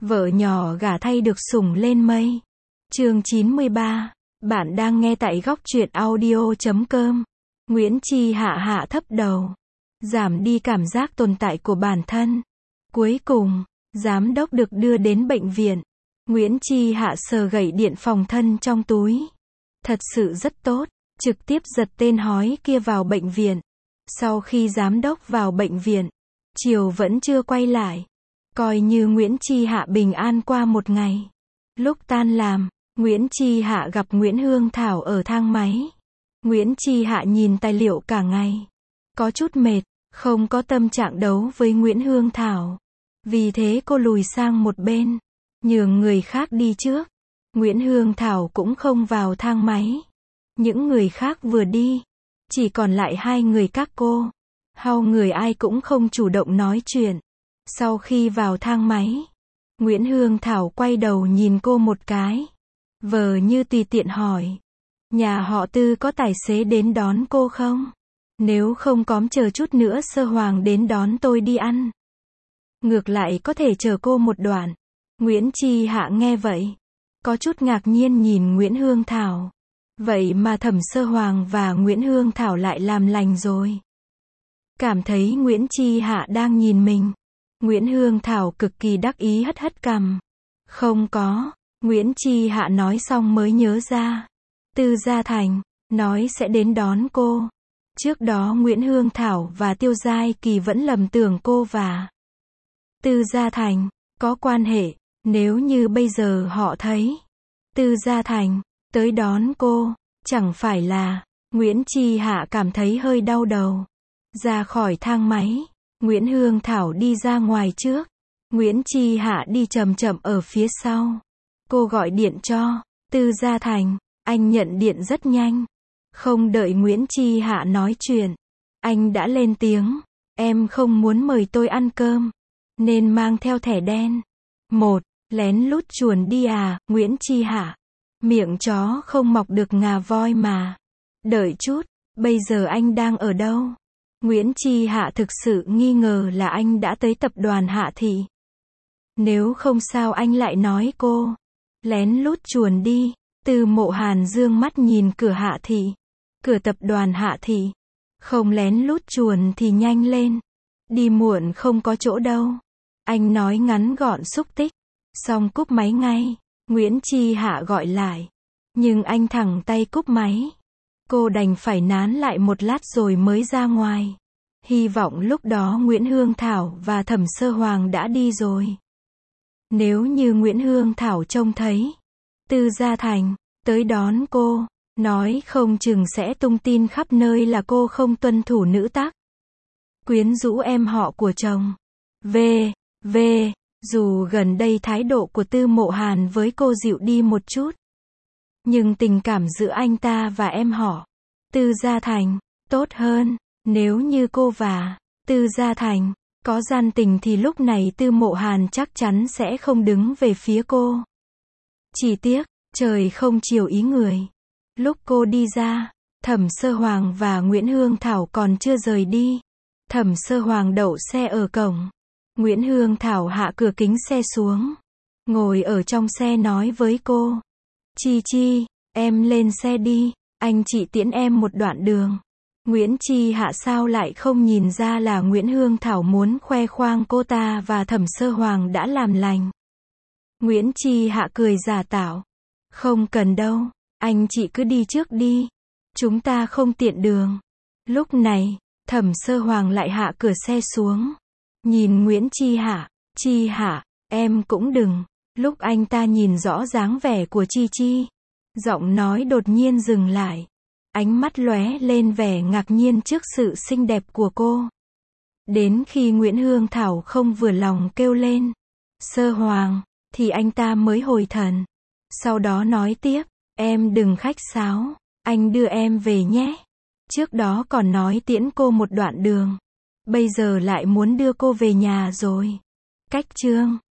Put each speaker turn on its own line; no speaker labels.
Vợ nhỏ gả thay được sủng lên mây. Chương 93. Bạn đang nghe tại góc truyện audio.com. Nguyễn Chi Hạ hạ thấp đầu. Giảm đi cảm giác tồn tại của bản thân. Cuối cùng, giám đốc được đưa đến bệnh viện. Nguyễn Chi Hạ sờ gậy điện phòng thân trong túi. Thật sự rất tốt, trực tiếp giật tên hói kia vào bệnh viện. Sau khi giám đốc vào bệnh viện, chiều vẫn chưa quay lại. Coi như Nguyễn Chi Hạ bình an qua một ngày. Lúc tan làm, Nguyễn Chi Hạ gặp Nguyễn Hương Thảo ở thang máy. Nguyễn Chi Hạ nhìn tài liệu cả ngày. Có chút mệt, không có tâm trạng đấu với Nguyễn Hương Thảo. Vì thế cô lùi sang một bên, nhường người khác đi trước. Nguyễn Hương Thảo cũng không vào thang máy. Những người khác vừa đi, chỉ còn lại hai người các cô. Hao người ai cũng không chủ động nói chuyện. Sau khi vào thang máy, Nguyễn Hương Thảo quay đầu nhìn cô một cái. Vờ như tùy tiện hỏi. Nhà họ Tư có tài xế đến đón cô không? Nếu không có chờ chút nữa Sơ Hoàng đến đón tôi đi ăn. Ngược lại có thể chờ cô một đoạn. Nguyễn Chi Hạ nghe vậy, có chút ngạc nhiên nhìn Nguyễn Hương Thảo. Vậy mà Thẩm Sơ Hoàng và Nguyễn Hương Thảo lại làm lành rồi. Cảm thấy Nguyễn Chi Hạ đang nhìn mình. Nguyễn Hương Thảo cực kỳ đắc ý hất hất cằm. Không có, Nguyễn Chi Hạ nói xong mới nhớ ra. Tư Gia Thành, nói sẽ đến đón cô. Trước đó Nguyễn Hương Thảo và Tiêu Giai Kỳ vẫn lầm tưởng cô và Tư Gia Thành có quan hệ. Nếu như bây giờ họ thấy Tư Gia Thành tới đón cô, chẳng phải là... Nguyễn Chi Hạ cảm thấy hơi đau đầu. Ra khỏi thang máy, Nguyễn Hương Thảo đi ra ngoài trước. Nguyễn Chi Hạ đi chậm chậm ở phía sau. Cô gọi điện cho Tư Gia Thành, anh nhận điện rất nhanh. Không đợi Nguyễn Chi Hạ nói chuyện, anh đã lên tiếng. Em không muốn mời tôi ăn cơm, nên mang theo thẻ đen. Lén lút chuồn đi à, Nguyễn Chi Hạ. Miệng chó không mọc được ngà voi mà. Đợi chút, bây giờ anh đang ở đâu? Nguyễn Chi Hạ thực sự nghi ngờ là anh đã tới tập đoàn Hạ Thị. Nếu không sao anh lại nói cô lén lút chuồn đi. Từ Mộ Hàn dương mắt nhìn cửa Hạ Thị. Cửa tập đoàn Hạ Thị. Không lén lút chuồn thì nhanh lên. Đi muộn không có chỗ đâu. Anh nói ngắn gọn xúc tích. Xong cúp máy ngay. Nguyễn Chi Hạ gọi lại. Nhưng anh thẳng tay cúp máy. Cô đành phải nán lại một lát rồi mới ra ngoài. Hy vọng lúc đó Nguyễn Hương Thảo và Thẩm Sơ Hoàng đã đi rồi. Nếu như Nguyễn Hương Thảo trông thấy Tư Gia Thành tới đón cô, nói không chừng sẽ tung tin khắp nơi là cô không tuân thủ nữ tắc. Quyến rũ em họ của chồng. Dù gần đây thái độ của Tư Mộ Hàn với cô dịu đi một chút, nhưng tình cảm giữa anh ta và em họ Tư Gia Thành tốt hơn. Nếu như cô và Tư Gia Thành có gian tình thì lúc này Tư Mộ Hàn chắc chắn sẽ không đứng về phía cô. Chỉ tiếc, trời không chiều ý người. Lúc cô đi ra, Thẩm Sơ Hoàng và Nguyễn Hương Thảo còn chưa rời đi. Thẩm Sơ Hoàng đậu xe ở cổng. Nguyễn Hương Thảo hạ cửa kính xe xuống. Ngồi ở trong xe nói với cô. Chi, em lên xe đi, anh chị tiễn em một đoạn đường. Nguyễn Chi Hạ sao lại không nhìn ra là Nguyễn Hương Thảo muốn khoe khoang cô ta và Thẩm Sơ Hoàng đã làm lành. Nguyễn Chi Hạ cười giả tạo. Không cần đâu, anh chị cứ đi trước đi. Chúng ta không tiện đường. Lúc này, Thẩm Sơ Hoàng lại hạ cửa xe xuống. Nhìn Nguyễn Chi Hạ. Chi Hạ, em cũng đừng. Lúc anh ta nhìn rõ dáng vẻ của Chi, giọng nói đột nhiên dừng lại. Ánh mắt lóe lên vẻ ngạc nhiên trước sự xinh đẹp của cô. Đến khi Nguyễn Hương Thảo không vừa lòng kêu lên Sơ Hoàng, thì anh ta mới hồi thần. Sau đó nói tiếp, em đừng khách sáo, anh đưa em về nhé. Trước đó còn nói tiễn cô một đoạn đường, bây giờ lại muốn đưa cô về nhà rồi. Cách chương